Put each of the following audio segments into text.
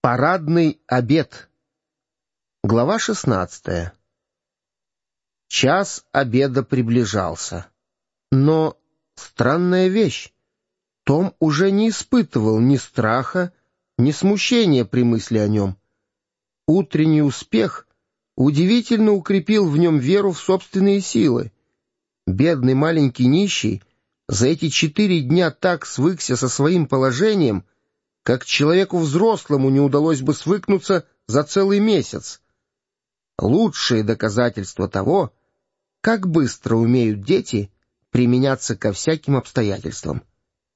Парадный обед. Глава 16. Час обеда приближался. Но странная вещь. Том уже не испытывал ни страха, ни смущения при мысли о нем. Утренний успех удивительно укрепил в нем веру в собственные силы. Бедный маленький нищий за эти 4 дня так свыкся со своим положением, как человеку взрослому не удалось бы свыкнуться за целый месяц. Лучшее доказательство того, как быстро умеют дети применяться ко всяким обстоятельствам.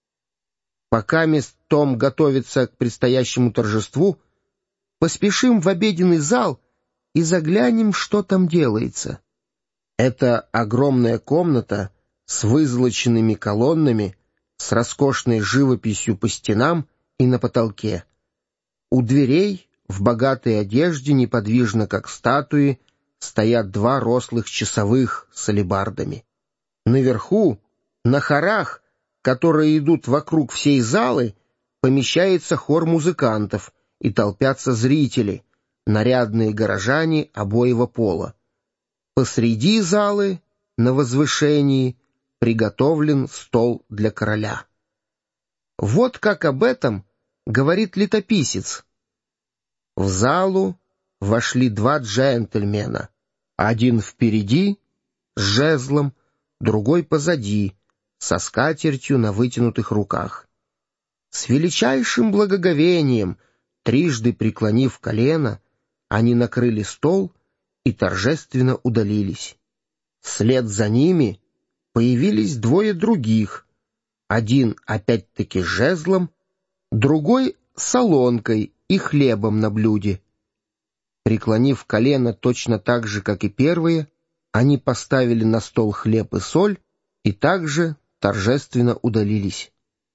Пока Том готовится к предстоящему торжеству, поспешим в обеденный зал и заглянем, что там делается. Это огромная комната с вызолоченными колоннами, с роскошной живописью по стенам и на потолке. У дверей, в богатой одежде, неподвижно как статуи, стоят 2 рослых часовых с алебардами. Наверху, на хорах, которые идут вокруг всей залы, помещается хор музыкантов и толпятся зрители, нарядные горожане обоего пола. Посреди залы, на возвышении, приготовлен стол для короля. Вот как об этом говорит летописец. В залу вошли 2 джентльмена. Один впереди, с жезлом, другой позади, со скатертью на вытянутых руках. С величайшим благоговением, трижды преклонив колено, они накрыли стол и торжественно удалились. Вслед за ними появились 2 других, один опять-таки с жезлом, другой — солонкой и хлебом на блюде. Преклонив колено точно так же, как и первые, они поставили на стол хлеб и соль и также торжественно удалились.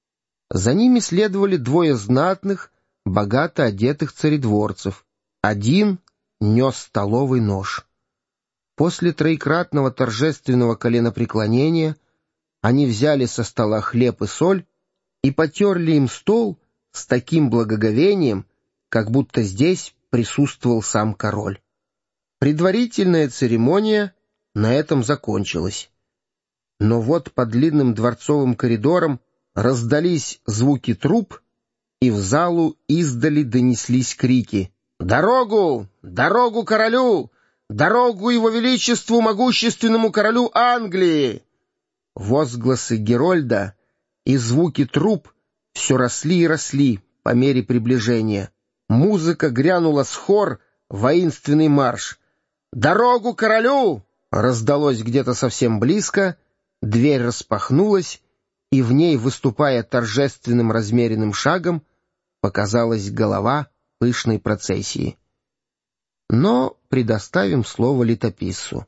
За ними следовали 2 знатных, богато одетых царедворцев. Один нес столовый нож. После троекратного торжественного коленопреклонения они взяли со стола хлеб и соль и потерли им стол с таким благоговением, как будто здесь присутствовал сам король. Предварительная церемония на этом закончилась. Но вот по длинным дворцовым коридорам раздались звуки труб, и в залу издали донеслись крики: «Дорогу! Дорогу королю! Дорогу его величеству, могущественному королю Англии!» Возгласы Герольда и звуки труб все росли и росли по мере приближения. Музыка грянула с хор, воинственный марш. «Дорогу королю!» раздалось где-то совсем близко, дверь распахнулась, и в ней, выступая торжественным размеренным шагом, показалась голова пышной процессии. Но предоставим слово летописцу.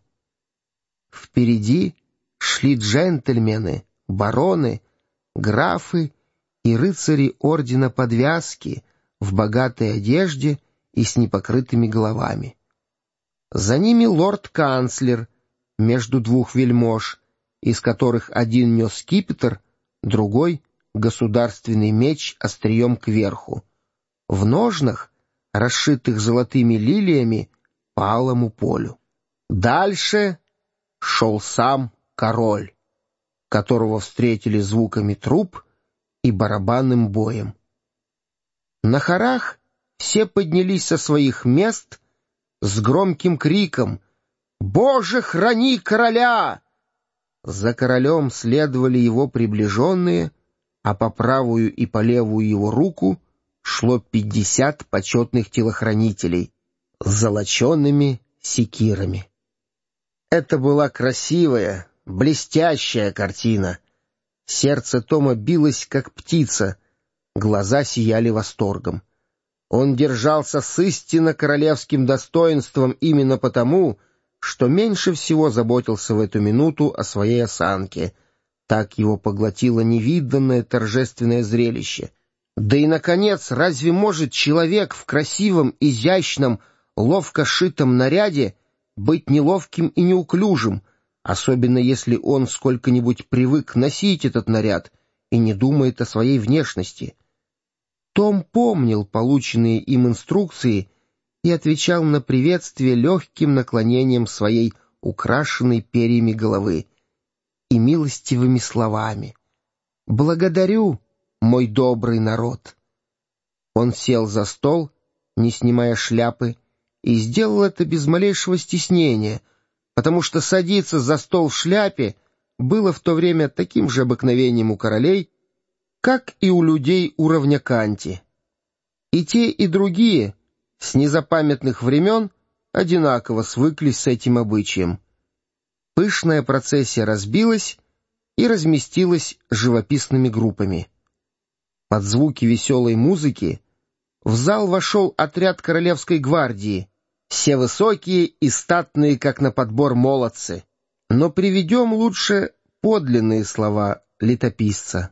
Впереди шли джентльмены, бароны, графы и рыцари ордена Подвязки в богатой одежде и с непокрытыми головами. За ними лорд-канцлер между 2 вельмож, из которых один нес скипетр, другой — государственный меч острием кверху. В ножнах, расшитых золотыми лилиями, по алому полю. Дальше шел сам король, которого встретили звуками труб и барабанным боем. На хорах все поднялись со своих мест с громким криком: «Боже, храни короля!» За королем следовали его приближенные, а по правую и по левую его руку шло 50 почетных телохранителей с золочеными секирами. Это была красивая, блестящая картина. Сердце Тома билось, как птица, глаза сияли восторгом. Он держался с истинно королевским достоинством именно потому, что меньше всего заботился в эту минуту о своей осанке. Так его поглотило невиданное торжественное зрелище. Да и, наконец, разве может человек в красивом, изящном, ловко шитом наряде быть неловким и неуклюжим, особенно если он сколько-нибудь привык носить этот наряд и не думает о своей внешности? Том помнил полученные им инструкции и отвечал на приветствие легким наклонением своей украшенной перьями головы и милостивыми словами: «Благодарю, мой добрый народ». Он сел за стол, не снимая шляпы, и сделал это без малейшего стеснения, потому что садиться за стол в шляпе было в то время таким же обыкновением у королей, как и у людей уровня Канти. И те, и другие с незапамятных времен одинаково свыклись с этим обычаем. Пышная процессия разбилась и разместилась живописными группами. Под звуки веселой музыки в зал вошел отряд королевской гвардии, все высокие и статные, как на подбор, молодцы. Но приведем лучше подлинные слова летописца.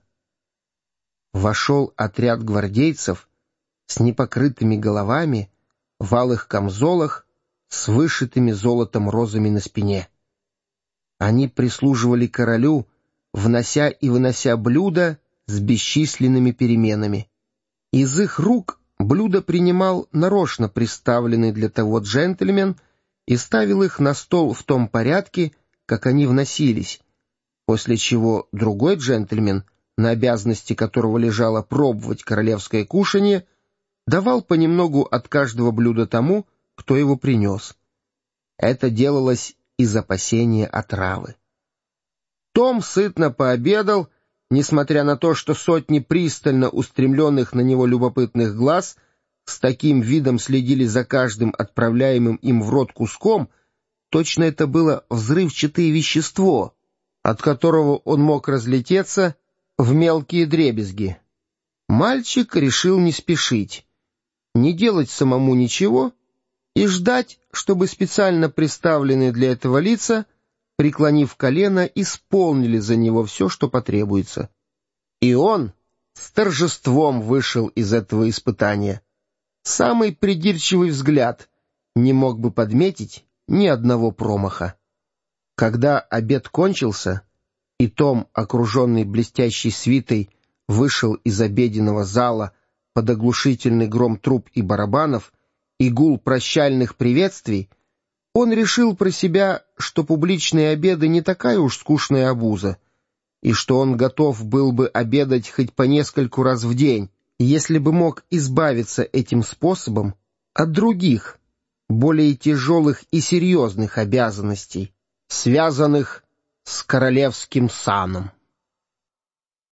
Вошел отряд гвардейцев с непокрытыми головами, в алых камзолах, с вышитыми золотом розами на спине. Они прислуживали королю, внося и вынося блюда с бесчисленными переменами. Из их рук блюда принимал нарочно приставленный для того джентльмен и ставил их на стол в том порядке, как они вносились, после чего другой джентльмен, на обязанности которого лежало пробовать королевское кушанье, давал понемногу от каждого блюда тому, кто его принес. Это делалось из опасения отравы. Том сытно пообедал, несмотря на то, что сотни пристально устремленных на него любопытных глаз с таким видом следили за каждым отправляемым им в рот куском, точно это было взрывчатое вещество, от которого он мог разлететься в мелкие дребезги. Мальчик решил не спешить, не делать самому ничего и ждать, чтобы специально приставленные для этого лица, преклонив колено, исполнили за него все, что потребуется. И он с торжеством вышел из этого испытания. Самый придирчивый взгляд не мог бы подметить ни одного промаха. Когда обед кончился, и Том, окруженный блестящей свитой, вышел из обеденного зала под оглушительный гром труб и барабанов и гул прощальных приветствий, он решил про себя, что публичные обеды не такая уж скучная обуза, и что он готов был бы обедать хоть по нескольку раз в день, если бы мог избавиться этим способом от других, более тяжелых и серьезных обязанностей, связанных с королевским саном.